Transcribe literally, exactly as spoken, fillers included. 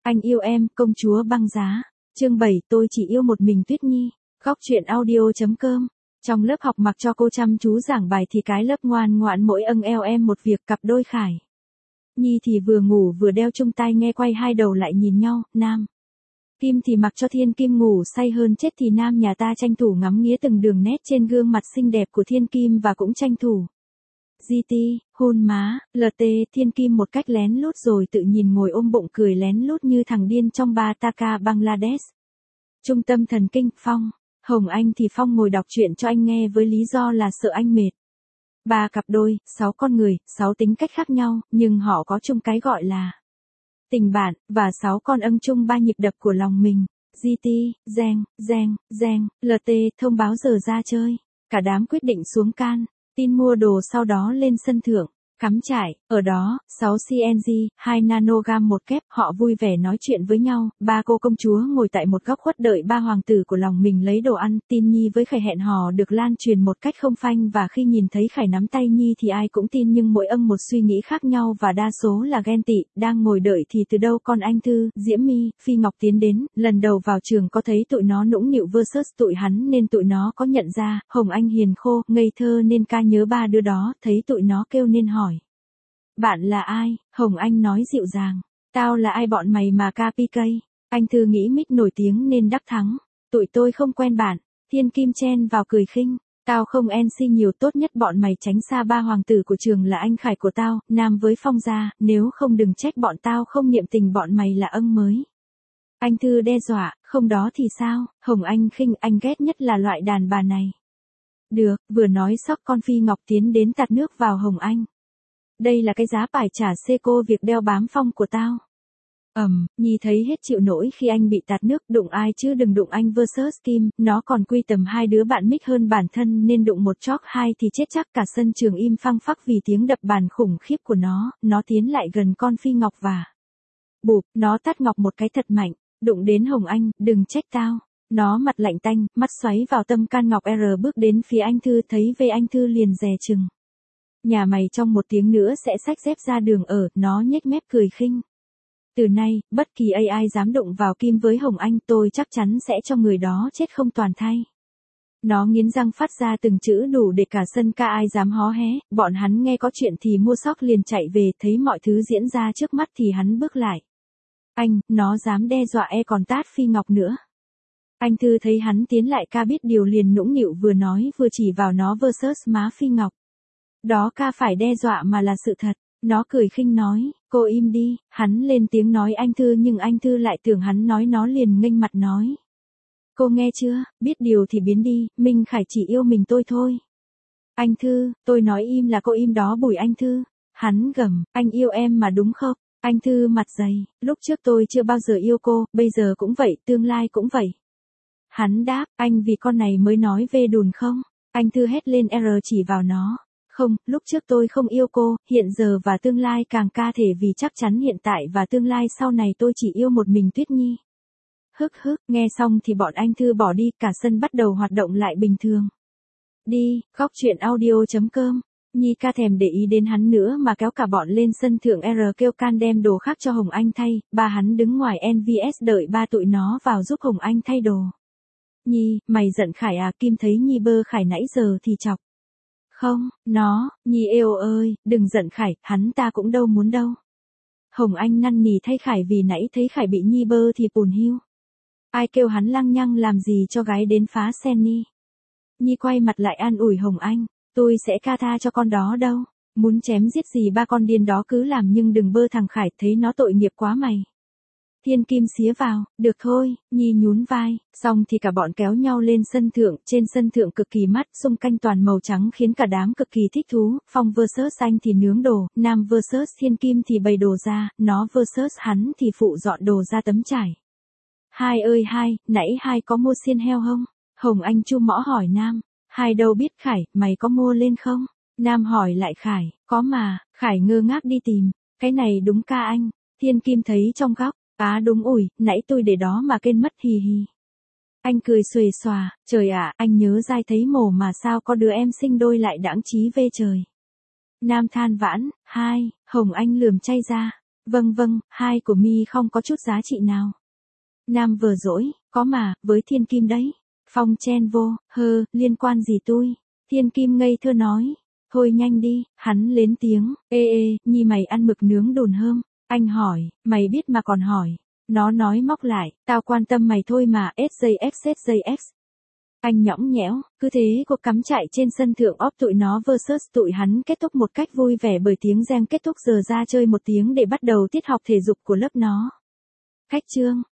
Anh yêu em, công chúa băng giá. Chương bảy, tôi chỉ yêu một mình Tuyết Nhi. Góc truyện audio.com. Trong lớp học mặc cho cô chăm chú giảng bài thì cái lớp ngoan ngoãn mỗi âng eo em một việc cặp đôi Khải. Nhi thì vừa ngủ vừa đeo chung tai nghe quay hai đầu lại nhìn nhau, Nam. Kim thì mặc cho Thiên Kim ngủ say hơn chết thì Nam nhà ta tranh thủ ngắm nghía từng đường nét trên gương mặt xinh đẹp của Thiên Kim và cũng tranh thủ. giê tê, hôn má, lờ tê, Thiên Kim một cách lén lút rồi tự nhìn ngồi ôm bụng cười lén lút như thằng điên trong Bataka Bangladesh. Trung tâm thần kinh, Phong. Hồng Anh thì Phong ngồi đọc truyện cho anh nghe với lý do là sợ anh mệt. Ba cặp đôi, sáu con người, sáu tính cách khác nhau, nhưng họ có chung cái gọi là tình bạn, và sáu con âng chung ba nhịp đập của lòng mình. giê tê, reng, reng, reng, lờ tê, thông báo giờ ra chơi. Cả đám quyết định xuống can, tin mua đồ sau đó lên sân thượng, cắm trại, ở đó, sáu xê en giê, hai nanogam một kép, họ vui vẻ nói chuyện với nhau, ba cô công chúa ngồi tại một góc khuất đợi ba hoàng tử của lòng mình lấy đồ ăn, tin Nhi với Khải hẹn hò được lan truyền một cách không phanh và khi nhìn thấy Khải nắm tay Nhi thì ai cũng tin nhưng mỗi âng một suy nghĩ khác nhau và đa số là ghen tị, đang ngồi đợi thì từ đâu con anh Thư, Diễm My, Phi Ngọc tiến đến, lần đầu vào trường có thấy tụi nó nũng nịu versus tụi hắn nên tụi nó có nhận ra, Hồng Anh hiền khô, ngây thơ nên ca nhớ ba đứa đó, thấy tụi nó kêu nên hỏi. Bạn là ai? Hồng Anh nói dịu dàng. Tao là ai bọn mày mà ca pê ca? Anh Thư nghĩ mic nổi tiếng nên đắc thắng. Tụi tôi không quen bạn. Thiên Kim chen vào cười khinh. Tao không en xê nhiều, tốt nhất bọn mày tránh xa ba hoàng tử của trường là anh Khải của tao, Nam với Phong gia, nếu không đừng trách bọn tao không niệm tình bọn mày là âng mới. Anh Thư đe dọa, không đó thì sao? Hồng Anh khinh, anh ghét nhất là loại đàn bà này. Được, vừa nói sóc con Phi Ngọc tiến đến tạt nước vào Hồng Anh. Đây là cái giá phải trả xê cô việc đeo bám Phong của tao. Ầm, um, Nhi thấy hết chịu nổi khi anh bị tạt nước, đụng ai chứ đừng đụng anh versus Kim, nó còn quy tầm hai đứa bạn mic hơn bản thân nên đụng một chóc hai thì chết chắc. Cả sân trường im phăng phắc vì tiếng đập bàn khủng khiếp của nó, nó tiến lại gần con Phi Ngọc và bụp, nó tát Ngọc một cái thật mạnh, đụng đến Hồng Anh, đừng trách tao. Nó mặt lạnh tanh, mắt xoáy vào tâm can Ngọc R bước đến phía anh Thư, thấy về anh Thư liền dè chừng. Nhà mày trong một tiếng nữa sẽ xách dép ra đường ở, nó nhếch mép cười khinh. Từ nay, bất kỳ ai dám đụng vào Kim với Hồng Anh tôi chắc chắn sẽ cho người đó chết không toàn thây. Nó nghiến răng phát ra từng chữ đủ để cả sân ca ai dám hó hé, bọn hắn nghe có chuyện thì mua sóc liền chạy về, thấy mọi thứ diễn ra trước mắt thì hắn bước lại. Anh, nó dám đe dọa e còn tát Phi Ngọc nữa. Anh Thư thấy hắn tiến lại ca biết điều liền nũng nịu vừa nói vừa chỉ vào nó versus má Phi Ngọc. Đó ca phải đe dọa mà là sự thật. Nó cười khinh nói, cô im đi, hắn lên tiếng nói anh Thư nhưng anh Thư lại tưởng hắn nói nó liền nghênh mặt nói. Cô nghe chưa, biết điều thì biến đi, Minh Khải chỉ yêu mình tôi thôi. Anh Thư, tôi nói im là cô im đó bùi anh Thư. Hắn gầm, anh yêu em mà đúng không? Anh Thư mặt dày, lúc trước tôi chưa bao giờ yêu cô, bây giờ cũng vậy, tương lai cũng vậy. Hắn đáp, anh vì con này mới nói về đùn không? Anh Thư hét lên R chỉ vào nó. Không, lúc trước tôi không yêu cô, hiện giờ và tương lai càng ca thể vì chắc chắn hiện tại và tương lai sau này tôi chỉ yêu một mình Tuyết Nhi. Hức hức, nghe xong thì bọn anh Thư bỏ đi, cả sân bắt đầu hoạt động lại bình thường. Đi, góc truyện audio.com. Nhi ca thèm để ý đến hắn nữa mà kéo cả bọn lên sân thượng R kêu can đem đồ khác cho Hồng Anh thay, ba hắn đứng ngoài en vê ét đợi ba tụi nó vào giúp Hồng Anh thay đồ. Nhi, mày giận Khải à? Kim thấy Nhi bơ Khải nãy giờ thì chọc. Không, nó, Nhi yêu ơi, đừng giận Khải, hắn ta cũng đâu muốn đâu. Hồng Anh năn nỉ thay Khải vì nãy thấy Khải bị Nhi bơ thì bùn hiu. Ai kêu hắn lăng nhăng làm gì cho gái đến phá sen Nhi. Nhi quay mặt lại an ủi Hồng Anh, tôi sẽ ca tha cho con đó đâu. Muốn chém giết gì ba con điên đó cứ làm nhưng đừng bơ thằng Khải, thấy nó tội nghiệp quá mày. Thiên Kim xía vào, được thôi, Nhi nhún vai, xong thì cả bọn kéo nhau lên sân thượng, trên sân thượng cực kỳ mát, xung quanh toàn màu trắng khiến cả đám cực kỳ thích thú, Phong versus anh thì nướng đồ, Nam versus Thiên Kim thì bày đồ ra, nó versus hắn thì phụ dọn đồ ra tấm trải. Hai ơi hai, nãy hai có mua xiên heo không? Hồng Anh chu mõ hỏi Nam, hai đâu biết Khải, mày có mua lên không? Nam hỏi lại Khải, có mà, Khải ngơ ngác đi tìm, cái này đúng ca anh, Thiên Kim thấy trong góc. Á đúng ủi, nãy tôi để đó mà quên mất hì hì. Anh cười xuề xòa, trời ạ, anh nhớ dai thấy mồ mà sao có đứa em sinh đôi lại đãng trí về trời. Nam than vãn, hai, Hồng Anh lườm chay ra. Vâng vâng, hai của mi không có chút giá trị nào. Nam vừa dỗi, có mà, với Thiên Kim đấy. Phong chen vô, hơ, liên quan gì tôi? Thiên Kim ngây thơ nói. Thôi nhanh đi, hắn lên tiếng, ê ê, Nhi mày ăn mực nướng đồn hơm. Anh hỏi, mày biết mà còn hỏi. Nó nói móc lại, tao quan tâm mày thôi mà, ét gi ích ét gi ích. Anh nhõng nhẽo, cứ thế cuộc cắm chạy trên sân thượng óp tụi nó versus tụi hắn kết thúc một cách vui vẻ bởi tiếng reng kết thúc giờ ra chơi một tiếng để bắt đầu tiết học thể dục của lớp nó. Khách trương,